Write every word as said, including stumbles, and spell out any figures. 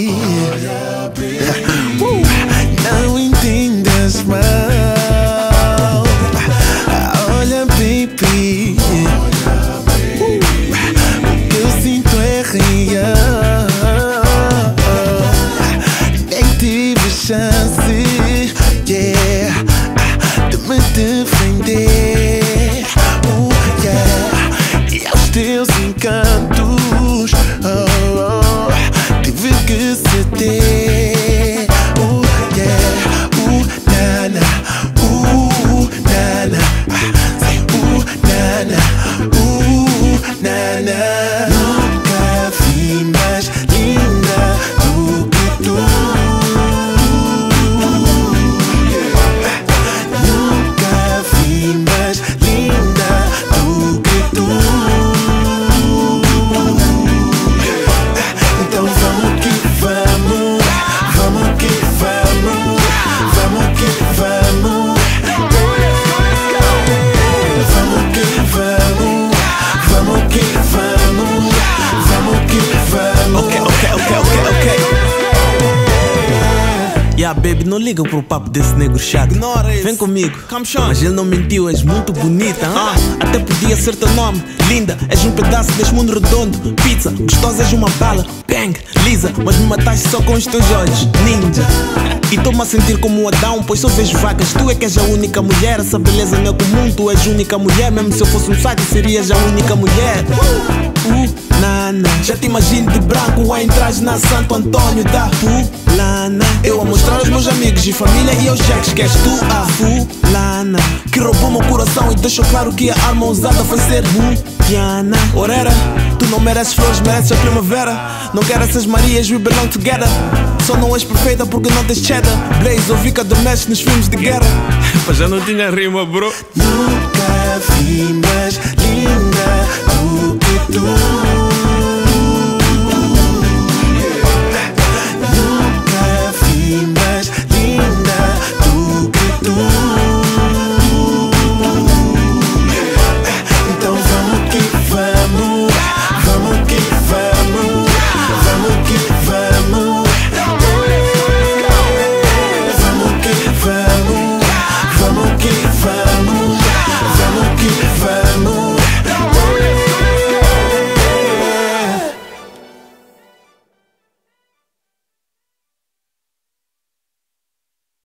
baby. Uh, não entendas mal. Olha, baby. Uh, o que eu sinto é real. Nem tive chance, yeah, de me defender. Uh, yeah. E aos teus encantos, oh, oh, tive que ceder. Uh, yeah. Uh, nana, uh, nana, say uh, nana, uh, nana. Nunca vi mais linda do que tu. Nunca vi mais linda do que tu. Então vamos que vamos, vamos que vamos, vamos que vamos. Vamos que vamos, vamos que vamos, vamos que vamos. Ok, ok, ok, ok, ok. Yeah, baby, não liga pro papo desse negro chato. Ignora isso. Vem comigo. Come, Sean. Mas ele não mentiu, és muito bonita. Ah. Até podia ser teu nome. Linda, és um pedaço deste mundo redondo. Pizza, gostosa, és uma bala. Bang, lisa, mas me mataste só com os teus olhos. Ninja. E tô-me a sentir como um Adão, pois só vejo vacas. Tu é que és a única mulher. Essa beleza não é comum, tu és a única mulher. Mesmo se eu fosse um site, serias a única mulher. Uh, uh, nana. Já te imagino de branco a entrar na Santo Antônio da Fulana. Eu a mostrar aos meus amigos e família e aos cheques que és tu a fulana que roubou meu coração e deixou claro que a arma usada foi ser Diana. Orera, tu não mereces flores, mereces a primavera. Não quero essas Marias, we belong together. Só não és perfeita porque não tens cheddar. Blaze, ouvi que adormeces nos filmes de guerra. Mas já não tinha rima, bro. Nunca vi mais